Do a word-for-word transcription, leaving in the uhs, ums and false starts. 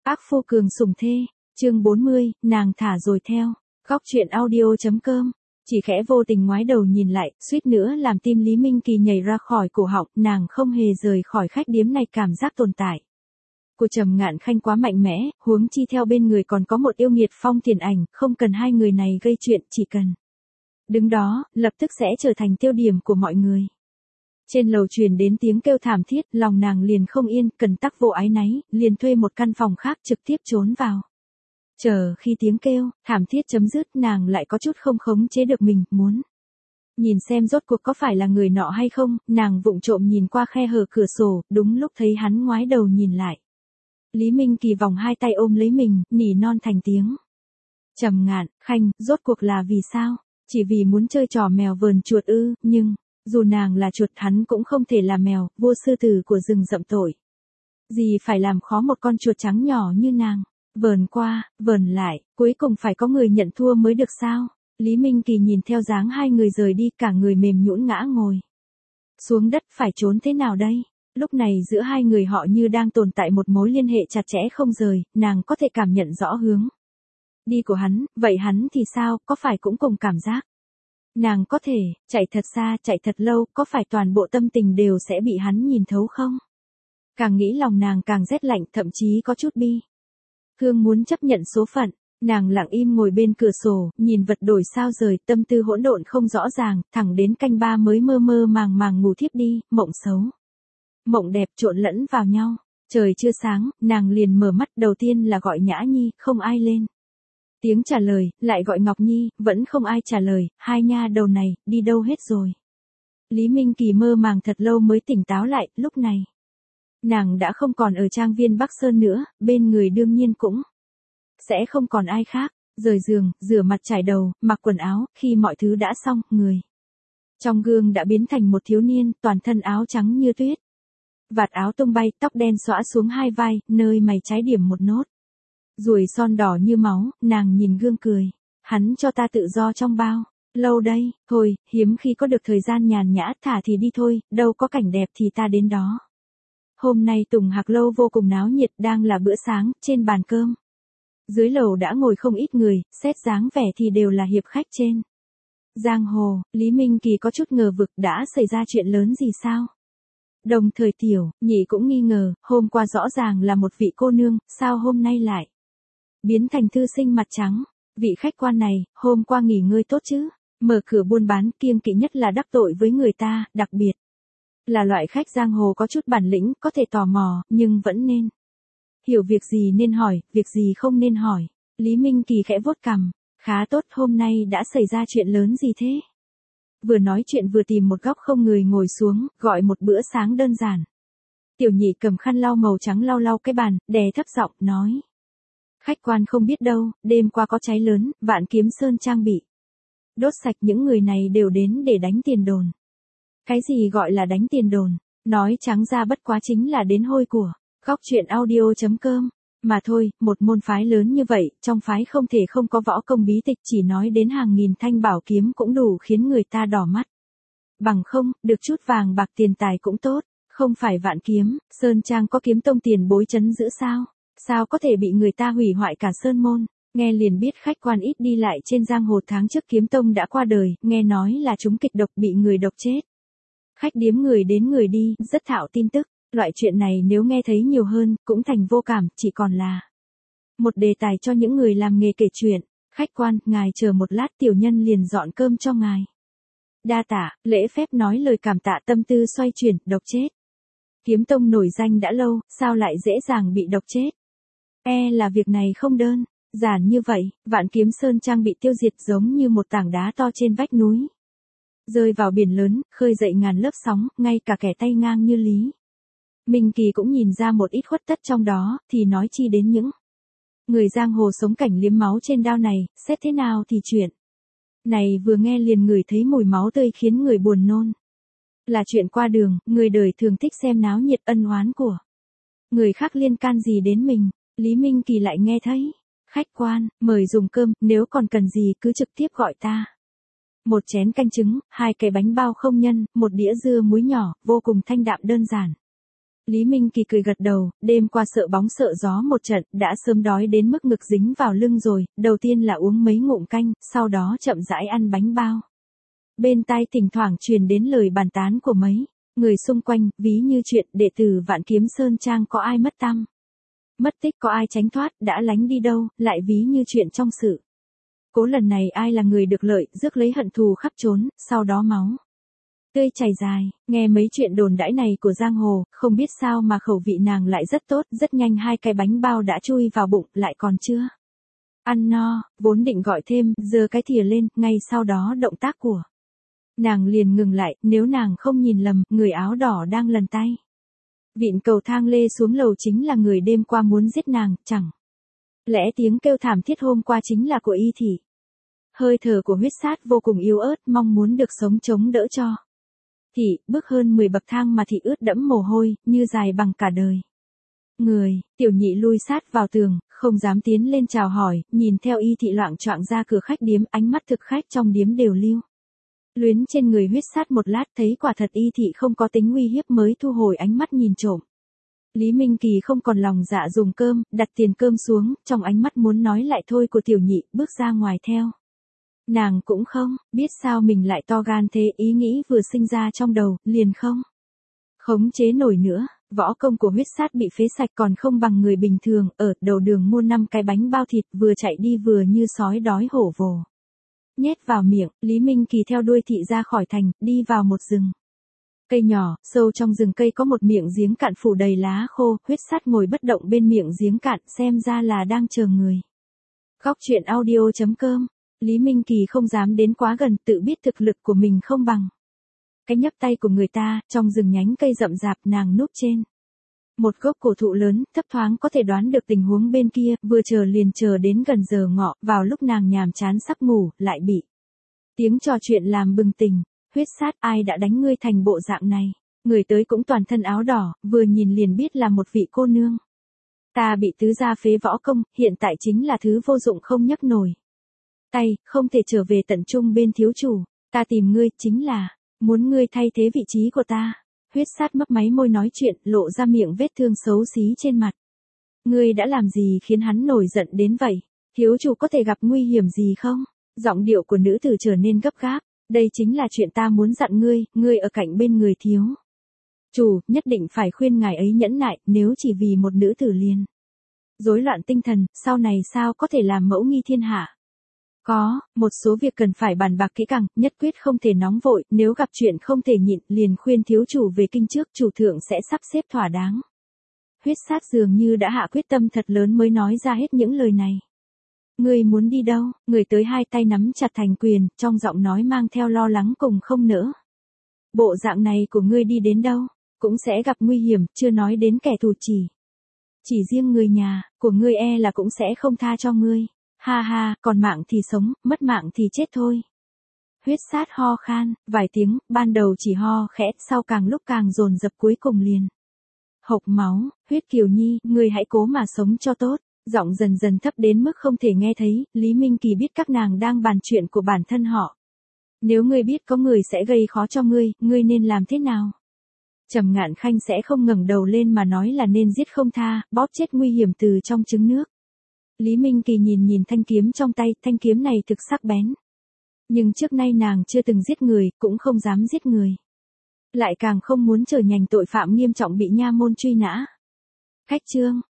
Ác phu cường sủng thê, chương bốn mươi, nàng thả rồi theo. Góc truyện audio.com. Chỉ khẽ vô tình ngoái đầu nhìn lại, suýt nữa làm tim Lý Minh Kỳ nhảy ra khỏi cổ họng, nàng không hề rời khỏi khách điếm này cảm giác tồn tại của Trầm Ngạn Khanh quá mạnh mẽ, huống chi theo bên người còn có một yêu nghiệt Phong Tiền Ảnh, không cần hai người này gây chuyện, chỉ cần đứng đó, lập tức sẽ trở thành tiêu điểm của mọi người. Trên lầu truyền đến tiếng kêu thảm thiết, lòng nàng liền không yên, cần tắc vô ái náy, liền thuê một căn phòng khác trực tiếp trốn vào. Chờ khi tiếng kêu thảm thiết chấm dứt, nàng lại có chút không khống chế được mình, muốn nhìn xem rốt cuộc có phải là người nọ hay không, nàng vụng trộm nhìn qua khe hở cửa sổ, đúng lúc thấy hắn ngoái đầu nhìn lại. Lý Minh Kỳ vòng hai tay ôm lấy mình, nỉ non thành tiếng. Trầm Ngạn Khanh, rốt cuộc là vì sao? Chỉ vì muốn chơi trò mèo vờn chuột ư? Nhưng dù nàng là chuột, hắn cũng không thể là mèo, vua sư tử của rừng rậm tội gì phải làm khó một con chuột trắng nhỏ như nàng. Vờn qua, vờn lại, cuối cùng phải có người nhận thua mới được sao? Lý Minh Kỳ nhìn theo dáng hai người rời đi, cả người mềm nhũn ngã ngồi xuống đất, phải trốn thế nào đây? Lúc này giữa hai người họ như đang tồn tại một mối liên hệ chặt chẽ không rời, nàng có thể cảm nhận rõ hướng đi của hắn, vậy hắn thì sao, có phải cũng cùng cảm giác? Nàng có thể chạy thật xa, chạy thật lâu, có phải toàn bộ tâm tình đều sẽ bị hắn nhìn thấu không? Càng nghĩ lòng nàng càng rét lạnh, thậm chí có chút bi thương muốn chấp nhận số phận. Nàng lặng im ngồi bên cửa sổ, nhìn vật đổi sao rời, tâm tư hỗn độn không rõ ràng, thẳng đến canh ba mới mơ mơ màng màng ngủ thiếp đi, mộng xấu mộng đẹp trộn lẫn vào nhau. Trời chưa sáng, nàng liền mở mắt, đầu tiên là gọi Nhã Nhi, không ai lên tiếng trả lời, lại gọi Ngọc Nhi, vẫn không ai trả lời, hai nha đầu này, đi đâu hết rồi? Lý Minh Kỳ mơ màng thật lâu mới tỉnh táo lại, lúc này nàng đã không còn ở trang viên Bắc Sơn nữa, bên người đương nhiên cũng sẽ không còn ai khác. Rời giường, rửa mặt trải đầu, mặc quần áo, khi mọi thứ đã xong, người trong gương đã biến thành một thiếu niên, toàn thân áo trắng như tuyết. Vạt áo tung bay, tóc đen xõa xuống hai vai, nơi mày trái điểm một nốt ruồi son đỏ như máu, nàng nhìn gương cười. Hắn cho ta tự do trong bao lâu đây? Thôi, hiếm khi có được thời gian nhàn nhã, thả thì đi thôi, đâu có cảnh đẹp thì ta đến đó. Hôm nay Tùng Hạc Lâu vô cùng náo nhiệt, đang là bữa sáng, trên bàn cơm dưới lầu đã ngồi không ít người, xét dáng vẻ thì đều là hiệp khách trên giang hồ. Lý Minh Kỳ có chút ngờ vực, đã xảy ra chuyện lớn gì sao? Đồng thời Tiểu Nhị cũng nghi ngờ, hôm qua rõ ràng là một vị cô nương, sao hôm nay lại biến thành thư sinh mặt trắng? Vị khách quan này, hôm qua nghỉ ngơi tốt chứ? Mở cửa buôn bán, kiêng kỵ nhất là đắc tội với người ta, đặc biệt là loại khách giang hồ có chút bản lĩnh, có thể tò mò, nhưng vẫn nên hiểu việc gì nên hỏi, việc gì không nên hỏi. Lý Minh Kỳ khẽ vuốt cằm, khá tốt, hôm nay đã xảy ra chuyện lớn gì thế? Vừa nói chuyện vừa tìm một góc không người ngồi xuống, gọi một bữa sáng đơn giản. Tiểu Nhị cầm khăn lau màu trắng lau lau cái bàn, đè thấp giọng, nói. Khách quan không biết đâu, đêm qua có cháy lớn, Vạn Kiếm Sơn trang bị đốt sạch, những người này đều đến để đánh tiền đồn. Cái gì gọi là đánh tiền đồn? Nói trắng ra bất quá chính là đến hôi của. Góc truyện audio.com. Mà thôi, một môn phái lớn như vậy, trong phái không thể không có võ công bí tịch, chỉ nói đến hàng nghìn thanh bảo kiếm cũng đủ khiến người ta đỏ mắt. Bằng không, được chút vàng bạc tiền tài cũng tốt, không phải Vạn Kiếm Sơn trang có kiếm tông tiền bối trấn giữ sao? Sao có thể bị người ta hủy hoại cả sơn môn? Nghe liền biết khách quan ít đi lại trên giang hồ, tháng trước kiếm tông đã qua đời, nghe nói là chúng kịch độc bị người độc chết. Khách điếm người đến người đi, rất thạo tin tức. Loại chuyện này nếu nghe thấy nhiều hơn, cũng thành vô cảm, chỉ còn là một đề tài cho những người làm nghề kể chuyện. Khách quan, ngài chờ một lát, tiểu nhân liền dọn cơm cho ngài. Đa tạ, lễ phép nói lời cảm tạ, tâm tư xoay chuyển, độc chết. Kiếm tông nổi danh đã lâu, sao lại dễ dàng bị độc chết? E là việc này không đơn giản như vậy. Vạn Kiếm Sơn trang bị tiêu diệt giống như một tảng đá to trên vách núi, rơi vào biển lớn, khơi dậy ngàn lớp sóng, ngay cả kẻ tay ngang như Lý Minh Kỳ cũng nhìn ra một ít khuất tất trong đó, thì nói chi đến những người giang hồ sống cảnh liếm máu trên đao này. Xét thế nào thì chuyện này vừa nghe liền ngửi thấy mùi máu tươi khiến người buồn nôn. Là chuyện qua đường, người đời thường thích xem náo nhiệt, ân oán của người khác liên can gì đến mình? Lý Minh Kỳ lại nghe thấy. Khách quan, mời dùng cơm, nếu còn cần gì cứ trực tiếp gọi ta. Một chén canh trứng, hai cái bánh bao không nhân, một đĩa dưa muối nhỏ, vô cùng thanh đạm đơn giản. Lý Minh Kỳ cười gật đầu, đêm qua sợ bóng sợ gió một trận, đã sớm đói đến mức ngực dính vào lưng rồi, đầu tiên là uống mấy ngụm canh, sau đó chậm rãi ăn bánh bao. Bên tai thỉnh thoảng truyền đến lời bàn tán của mấy người xung quanh, ví như chuyện đệ tử Vạn Kiếm Sơn Trang có ai mất tăm, mất tích, có ai tránh thoát, đã lánh đi đâu, lại ví như chuyện trong sự cố lần này ai là người được lợi, rước lấy hận thù khắp trốn, sau đó máu tươi chảy dài. Nghe mấy chuyện đồn đãi này của giang hồ, không biết sao mà khẩu vị nàng lại rất tốt, rất nhanh hai cái bánh bao đã chui vào bụng, lại còn chưa ăn no, vốn định gọi thêm, giơ cái thìa lên, ngay sau đó động tác của nàng liền ngừng lại, nếu nàng không nhìn lầm, người áo đỏ đang lần tay vịn cầu thang lê xuống lầu chính là người đêm qua muốn giết nàng, chẳng lẽ tiếng kêu thảm thiết hôm qua chính là của Y Thị. Hơi thở của huyết sát vô cùng yếu ớt, mong muốn được sống chống đỡ cho Thị, bước hơn mười bậc thang mà Thị ướt đẫm mồ hôi, như dài bằng cả đời. Người, tiểu nhị lui sát vào tường, không dám tiến lên chào hỏi, nhìn theo Y Thị loạng choạng ra cửa khách điếm, ánh mắt thực khách trong điếm đều lưu luyến trên người huyết sát một lát, thấy quả thật Y Thị không có tính uy hiếp mới thu hồi ánh mắt nhìn trộm. Lý Minh Kỳ không còn lòng dạ dùng cơm, đặt tiền cơm xuống, trong ánh mắt muốn nói lại thôi của tiểu nhị, bước ra ngoài theo. Nàng cũng không biết sao mình lại to gan thế, ý nghĩ vừa sinh ra trong đầu, liền không khống chế nổi nữa. Võ công của huyết sát bị phế sạch còn không bằng người bình thường, ở đầu đường mua năm cái bánh bao thịt, vừa chạy đi vừa như sói đói hổ vồ nhét vào miệng. Lý Minh Kỳ theo đuôi Thị ra khỏi thành, đi vào một rừng cây nhỏ, sâu trong rừng cây có một miệng giếng cạn phủ đầy lá khô, huyết sát ngồi bất động bên miệng giếng cạn, xem ra là đang chờ người. Góc truyện audio chấm com. Lý Minh Kỳ không dám đến quá gần, tự biết thực lực của mình không bằng cái nhấp tay của người ta. Trong rừng nhánh cây rậm rạp, nàng núp trên một gốc cổ thụ lớn, thấp thoáng có thể đoán được tình huống bên kia, vừa chờ liền chờ đến gần giờ ngọ, vào lúc nàng nhàm chán sắp ngủ, lại bị tiếng trò chuyện làm bừng tỉnh. Huyết sát, ai đã đánh ngươi thành bộ dạng này? Người tới cũng toàn thân áo đỏ, vừa nhìn liền biết là một vị cô nương. Ta bị tứ gia phế võ công, hiện tại chính là thứ vô dụng không nhấc nổi tay, không thể trở về tận trung bên thiếu chủ. Ta tìm ngươi, chính là muốn ngươi thay thế vị trí của ta. Huyết sát mấp máy môi nói chuyện, lộ ra miệng vết thương xấu xí trên mặt. Ngươi đã làm gì khiến hắn nổi giận đến vậy? Thiếu chủ có thể gặp nguy hiểm gì không? Giọng điệu của nữ tử trở nên gấp gáp. Đây chính là chuyện ta muốn dặn ngươi, ngươi ở cạnh bên người thiếu chủ, nhất định phải khuyên ngài ấy nhẫn nại, nếu chỉ vì một nữ tử liền rối loạn tinh thần, sau này sao có thể làm mẫu nghi thiên hạ. Có một số việc cần phải bàn bạc kỹ càng, nhất quyết không thể nóng vội, nếu gặp chuyện không thể nhịn, liền khuyên thiếu chủ về kinh trước, chủ thượng sẽ sắp xếp thỏa đáng. Huyết sát dường như đã hạ quyết tâm thật lớn mới nói ra hết những lời này. Ngươi muốn đi đâu? Người tới hai tay nắm chặt thành quyền, trong giọng nói mang theo lo lắng cùng không nỡ. Bộ dạng này của ngươi đi đến đâu, cũng sẽ gặp nguy hiểm, chưa nói đến kẻ thù, chỉ. Chỉ riêng người nhà, của ngươi e là cũng sẽ không tha cho ngươi. Ha ha, còn mạng thì sống, mất mạng thì chết thôi. Huyết sát ho khan, vài tiếng, ban đầu chỉ ho khẽ, sau càng lúc càng dồn dập, cuối cùng liền hộc máu. Huyết Kiều Nhi, ngươi hãy cố mà sống cho tốt. Giọng dần dần thấp đến mức không thể nghe thấy, Lý Minh Kỳ biết các nàng đang bàn chuyện của bản thân họ. Nếu ngươi biết có người sẽ gây khó cho ngươi, ngươi nên làm thế nào? Trầm Ngạn Khanh sẽ không ngẩng đầu lên mà nói là nên giết không tha, bóp chết nguy hiểm từ trong trứng nước. Lý Minh Kỳ nhìn nhìn thanh kiếm trong tay, thanh kiếm này thực sắc bén. Nhưng trước nay nàng chưa từng giết người, cũng không dám giết người. Lại càng không muốn trở thành tội phạm nghiêm trọng bị nha môn truy nã. Khách trương,